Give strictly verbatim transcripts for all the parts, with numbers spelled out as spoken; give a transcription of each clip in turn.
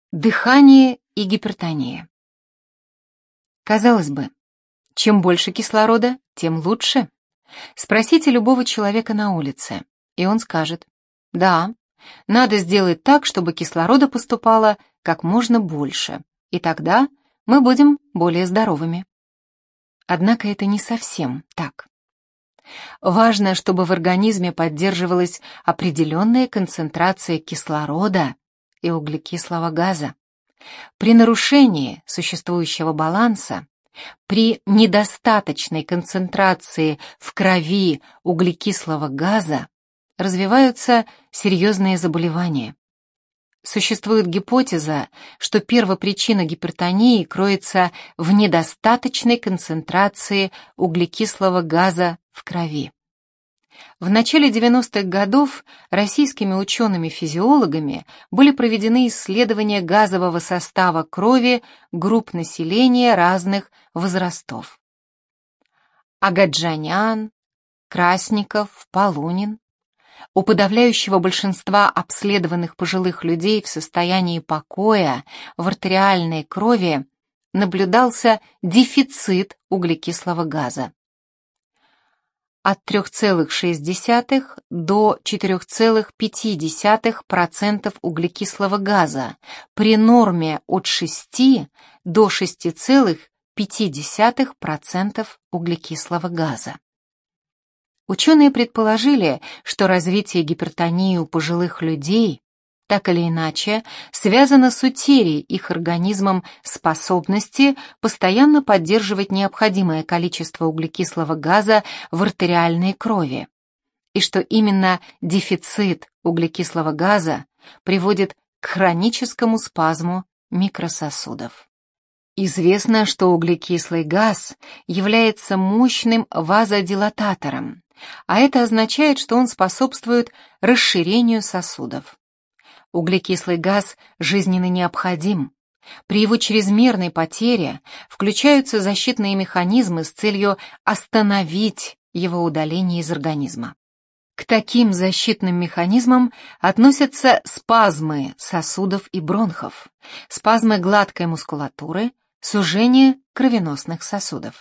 Дыхание и гипертония. Казалось бы, чем больше кислорода, тем лучше. Спросите любого человека на улице, и он скажет: да, надо сделать так, чтобы кислорода поступало как можно больше, и тогда мы будем более здоровыми. Однако это не совсем так. Важно, чтобы в организме поддерживалась определенная концентрация кислорода и углекислого газа. При нарушении существующего баланса, при недостаточной концентрации в крови углекислого газа развиваются серьезные заболевания. Существует гипотеза, что первопричина гипертонии кроется в недостаточной концентрации углекислого газа в крови. В начале девяностых годов российскими учеными-физиологами были проведены исследования газового состава крови групп населения разных возрастов. Агаджанян, Красников, Полунин. У подавляющего большинства обследованных пожилых людей в состоянии покоя в артериальной крови наблюдался дефицит углекислого газа. От трёх целых шесть десятых до четырёх целых пяти десятых процентов углекислого газа при норме от шести до шести целых пяти десятых процентов углекислого газа. Ученые предположили, что развитие гипертонии у пожилых людей так или иначе связано с утерей их организмом способности постоянно поддерживать необходимое количество углекислого газа в артериальной крови, и что именно дефицит углекислого газа приводит к хроническому спазму микрососудов. Известно, что углекислый газ является мощным вазодилататором, а это означает, что он способствует расширению сосудов. Углекислый газ жизненно необходим. При его чрезмерной потере включаются защитные механизмы с целью остановить его удаление из организма. К таким защитным механизмам относятся спазмы сосудов и бронхов, спазмы гладкой мускулатуры, сужение кровеносных сосудов.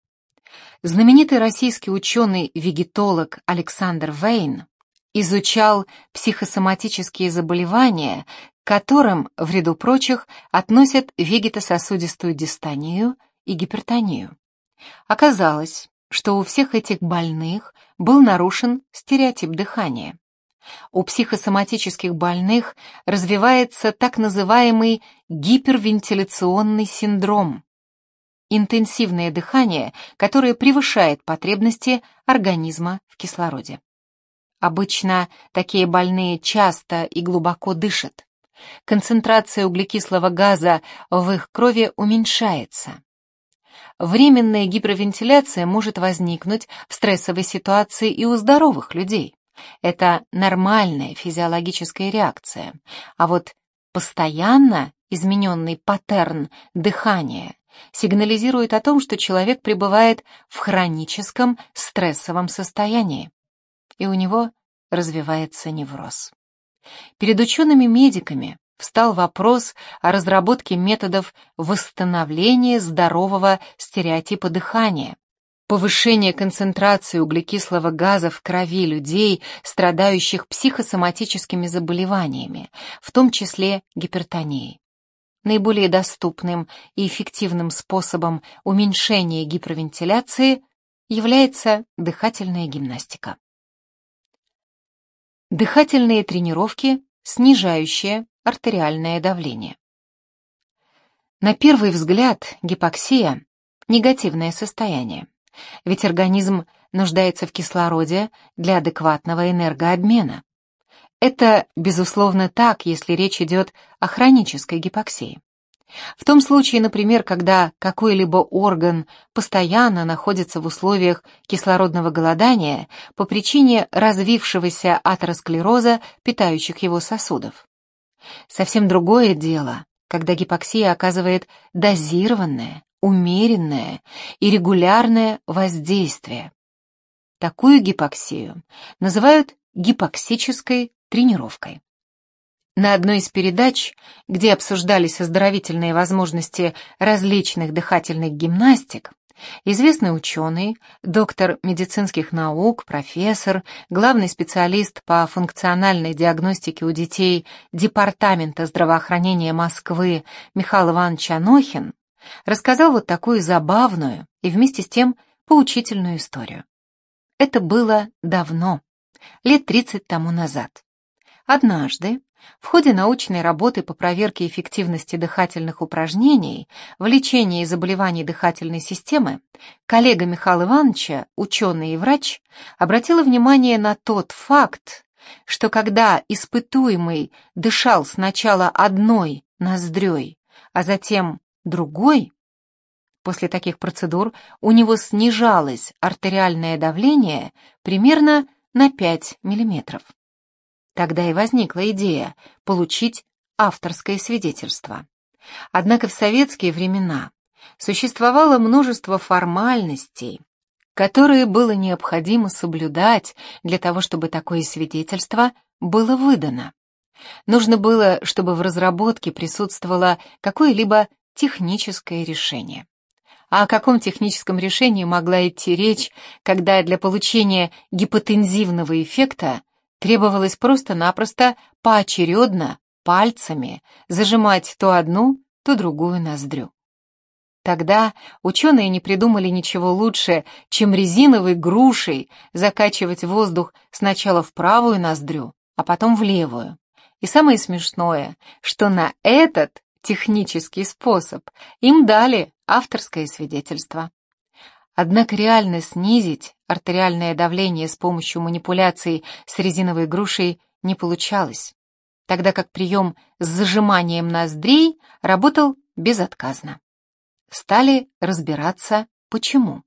Знаменитый российский ученый-вегетолог Александр Вейн изучал психосоматические заболевания, к которым, в ряду прочих, относят вегетососудистую дистонию и гипертонию. Оказалось, что у всех этих больных был нарушен стереотип дыхания. У психосоматических больных развивается так называемый гипервентиляционный синдром – интенсивное дыхание, которое превышает потребности организма в кислороде. Обычно такие больные часто и глубоко дышат. Концентрация углекислого газа в их крови уменьшается. Временная гипервентиляция может возникнуть в стрессовой ситуации и у здоровых людей. Это нормальная физиологическая реакция. А вот постоянно измененный паттерн дыхания сигнализирует о том, что человек пребывает в хроническом стрессовом состоянии, и у него развивается невроз. Перед учеными-медиками встал вопрос о разработке методов восстановления здорового стереотипа дыхания, повышения концентрации углекислого газа в крови людей, страдающих психосоматическими заболеваниями, в том числе гипертонией. Наиболее доступным и эффективным способом уменьшения гипервентиляции является дыхательная гимнастика. Дыхательные тренировки, снижающие артериальное давление. На первый взгляд гипоксия – негативное состояние, ведь организм нуждается в кислороде для адекватного энергообмена. Это, безусловно, так, если речь идет о хронической гипоксии. В том случае, например, когда какой-либо орган постоянно находится в условиях кислородного голодания по причине развившегося атеросклероза питающих его сосудов. Совсем другое дело, когда гипоксия оказывает дозированное, умеренное и регулярное воздействие. Такую гипоксию называют гипоксической тренировкой. На одной из передач, где обсуждались оздоровительные возможности различных дыхательных гимнастик, известный ученый, доктор медицинских наук, профессор, главный специалист по функциональной диагностике у детей Департамента здравоохранения Москвы Михаил Иванович Анохин рассказал вот такую забавную и вместе с тем поучительную историю. Это было давно, лет тридцать тому назад. Однажды, в ходе научной работы по проверке эффективности дыхательных упражнений в лечении заболеваний дыхательной системы, коллега Михаила Ивановича, ученый и врач, обратила внимание на тот факт, что когда испытуемый дышал сначала одной ноздрёй, а затем другой, после таких процедур у него снижалось артериальное давление примерно на пять миллиметров. Тогда и возникла идея получить авторское свидетельство. Однако в советские времена существовало множество формальностей, которые было необходимо соблюдать для того, чтобы такое свидетельство было выдано. Нужно было, чтобы в разработке присутствовало какое-либо техническое решение. А о каком техническом решении могла идти речь, когда для получения гипотензивного эффекта требовалось просто-напросто поочередно пальцами зажимать то одну, то другую ноздрю. Тогда ученые не придумали ничего лучше, чем резиновой грушей закачивать воздух сначала в правую ноздрю, а потом в левую. И самое смешное, что на этот технический способ им дали авторское свидетельство. Однако реально снизить артериальное давление с помощью манипуляций с резиновой грушей не получалось, тогда как прием с зажиманием ноздрей работал безотказно. Стали разбираться, почему.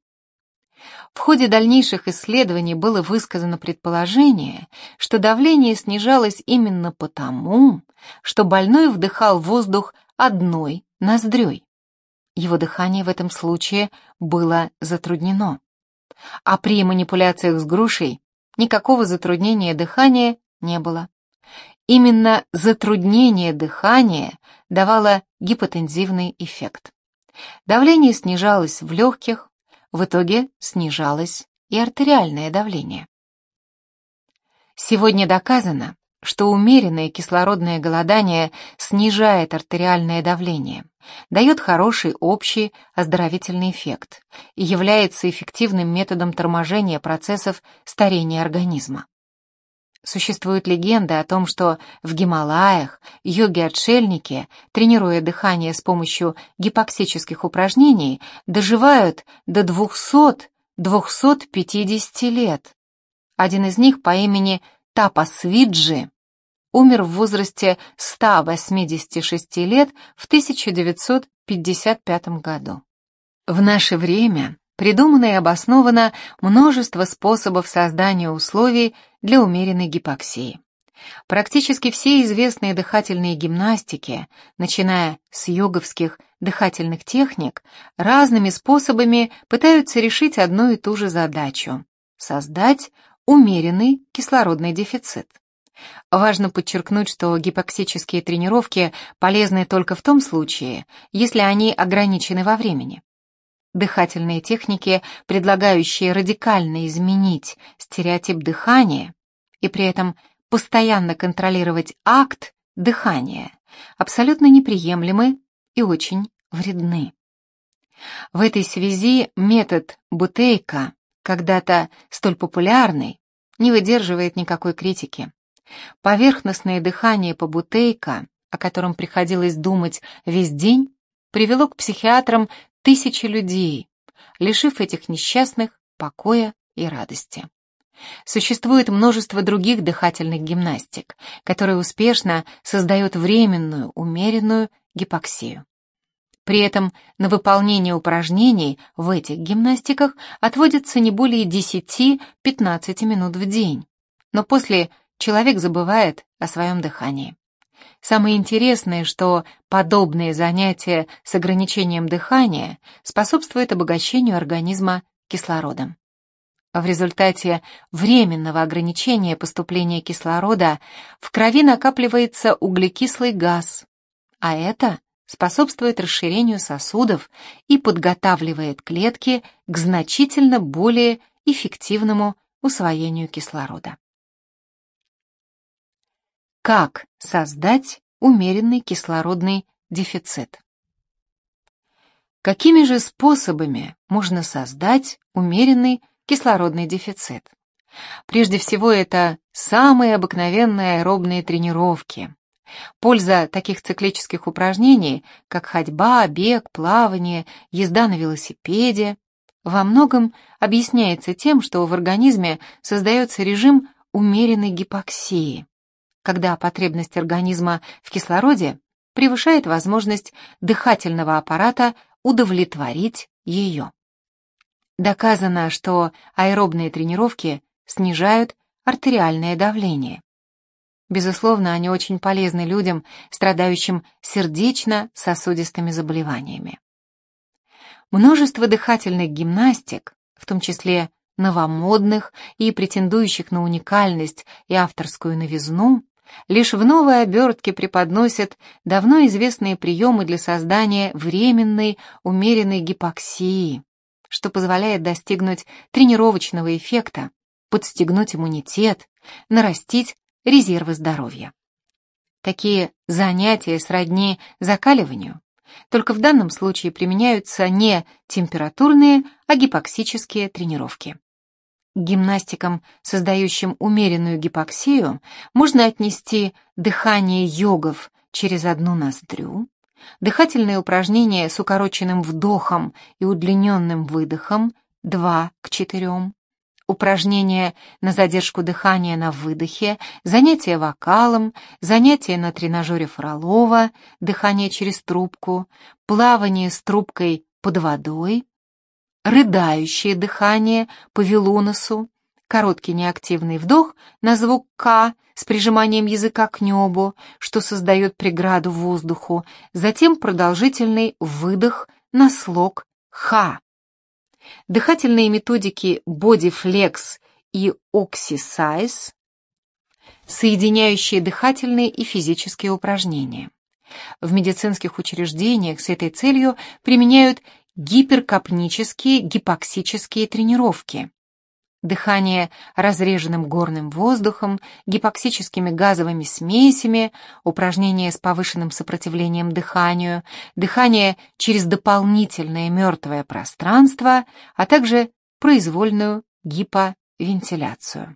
В ходе дальнейших исследований было высказано предположение, что давление снижалось именно потому, что больной вдыхал воздух одной ноздрёй. Его дыхание в этом случае было затруднено. А при манипуляциях с грушей никакого затруднения дыхания не было. Именно затруднение дыхания давало гипотензивный эффект. Давление снижалось в легких, в итоге снижалось и артериальное давление. Сегодня доказано, что умеренное кислородное голодание снижает артериальное давление, дает хороший общий оздоровительный эффект и является эффективным методом торможения процессов старения организма. Существует легенда о том, что в Гималаях йоги-отшельники, тренируя дыхание с помощью гипоксических упражнений, доживают до двухсот-двухсот пятидесяти лет. Один из них по имени Тапасвиджи умер в возрасте ста восьмидесяти шести лет в тысяча девятьсот пятьдесят пятом году. В наше время придумано и обосновано множество способов создания условий для умеренной гипоксии. Практически все известные дыхательные гимнастики, начиная с йоговских дыхательных техник, разными способами пытаются решить одну и ту же задачу – создать умеренный кислородный дефицит. Важно подчеркнуть, что гипоксические тренировки полезны только в том случае, если они ограничены во времени. Дыхательные техники, предлагающие радикально изменить стереотип дыхания и при этом постоянно контролировать акт дыхания, абсолютно неприемлемы и очень вредны. В этой связи метод Бутейка, когда-то столь популярный, не выдерживает никакой критики. Поверхностное дыхание по Бутейка, о котором приходилось думать весь день, привело к психиатрам тысячи людей, лишив этих несчастных покоя и радости. Существует множество других дыхательных гимнастик, которые успешно создают временную, умеренную гипоксию. При этом на выполнение упражнений в этих гимнастиках отводится не более десяти-пятнадцати минут в день, но после человек забывает о своем дыхании. Самое интересное, что подобные занятия с ограничением дыхания способствуют обогащению организма кислородом. В результате временного ограничения поступления кислорода в крови накапливается углекислый газ, а это способствует расширению сосудов и подготавливает клетки к значительно более эффективному усвоению кислорода. Как создать умеренный кислородный дефицит? Какими же способами можно создать умеренный кислородный дефицит? Прежде всего, это самые обыкновенные аэробные тренировки. Польза таких циклических упражнений, как ходьба, бег, плавание, езда на велосипеде, во многом объясняется тем, что в организме создается режим умеренной гипоксии, когда потребность организма в кислороде превышает возможность дыхательного аппарата удовлетворить ее. Доказано, что аэробные тренировки снижают артериальное давление. Безусловно, они очень полезны людям, страдающим сердечно-сосудистыми заболеваниями. Множество дыхательных гимнастик, в том числе новомодных и претендующих на уникальность и авторскую новизну, лишь в новой обертке преподносят давно известные приемы для создания временной умеренной гипоксии, что позволяет достигнуть тренировочного эффекта, подстегнуть иммунитет, нарастить резервы здоровья. Такие занятия сродни закаливанию, только в данном случае применяются не температурные, а гипоксические тренировки. К гимнастикам, создающим умеренную гипоксию, можно отнести дыхание йогов через одну ноздрю, дыхательные упражнения с укороченным вдохом и удлиненным выдохом два к четырем, упражнения на задержку дыхания на выдохе, занятия вокалом, занятия на тренажере Фролова, дыхание через трубку, плавание с трубкой под водой, рыдающее дыхание по вилоносу, короткий неактивный вдох на звук «К» с прижиманием языка к небу, что создает преграду воздуху, затем продолжительный выдох на слог «Х». Дыхательные методики BodyFlex и Oxysize, соединяющие дыхательные и физические упражнения. В медицинских учреждениях с этой целью применяют гиперкапнические гипоксические тренировки. Дыхание разреженным горным воздухом, гипоксическими газовыми смесями, упражнения с повышенным сопротивлением дыханию, дыхание через дополнительное мертвое пространство, а также произвольную гиповентиляцию.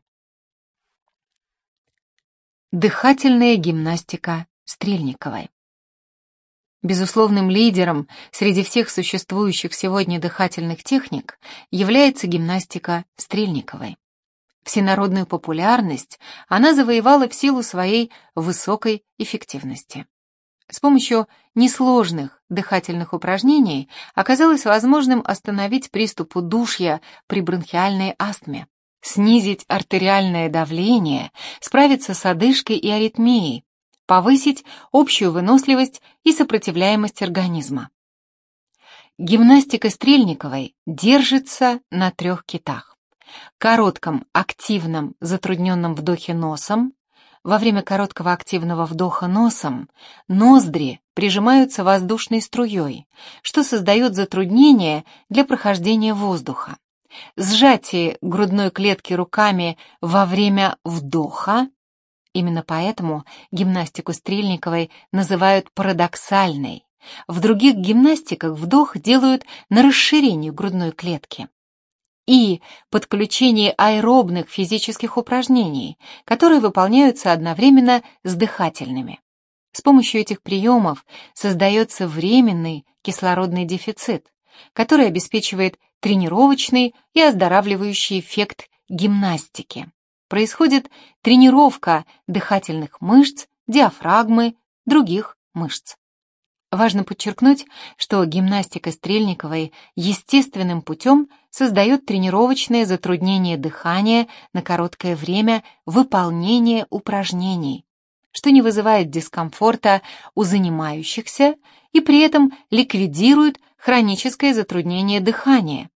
Дыхательная гимнастика Стрельниковой. Безусловным лидером среди всех существующих сегодня дыхательных техник является гимнастика Стрельниковой. Всенародную популярность она завоевала в силу своей высокой эффективности. С помощью несложных дыхательных упражнений оказалось возможным остановить приступ удушья при бронхиальной астме, снизить артериальное давление, справиться с одышкой и аритмией, повысить общую выносливость и сопротивляемость организма. Гимнастика Стрельниковой держится на трех китах. Коротком, активном, затрудненном вдохе носом. Во время короткого активного вдоха носом ноздри прижимаются воздушной струей, что создает затруднение для прохождения воздуха. Сжатие грудной клетки руками во время вдоха. Именно поэтому гимнастику Стрельниковой называют парадоксальной. В других гимнастиках вдох делают на расширение грудной клетки. И подключение аэробных физических упражнений, которые выполняются одновременно с дыхательными. С помощью этих приемов создается временный кислородный дефицит, который обеспечивает тренировочный и оздоравливающий эффект гимнастики. Происходит тренировка дыхательных мышц, диафрагмы, других мышц. Важно подчеркнуть, что гимнастика Стрельниковой естественным путем создает тренировочное затруднение дыхания на короткое время выполнения упражнений, что не вызывает дискомфорта у занимающихся и при этом ликвидирует хроническое затруднение дыхания,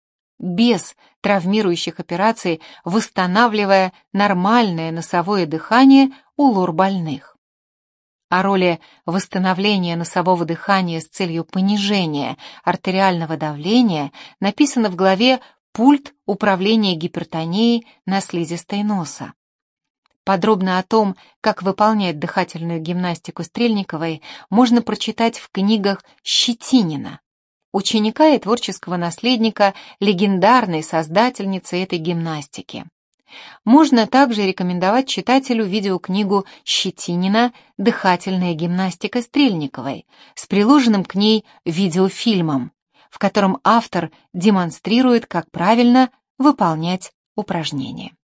без травмирующих операций, восстанавливая нормальное носовое дыхание у лор-больных. О роли восстановления носового дыхания с целью понижения артериального давления написано в главе «Пульт управления гипертонией на слизистой носа». Подробно о том, как выполнять дыхательную гимнастику Стрельниковой, можно прочитать в книгах Щетинина, ученика и творческого наследника легендарной создательницы этой гимнастики. Можно также рекомендовать читателю видеокнигу Щетинина «Дыхательная гимнастика Стрельниковой» с приложенным к ней видеофильмом, в котором автор демонстрирует, как правильно выполнять упражнения.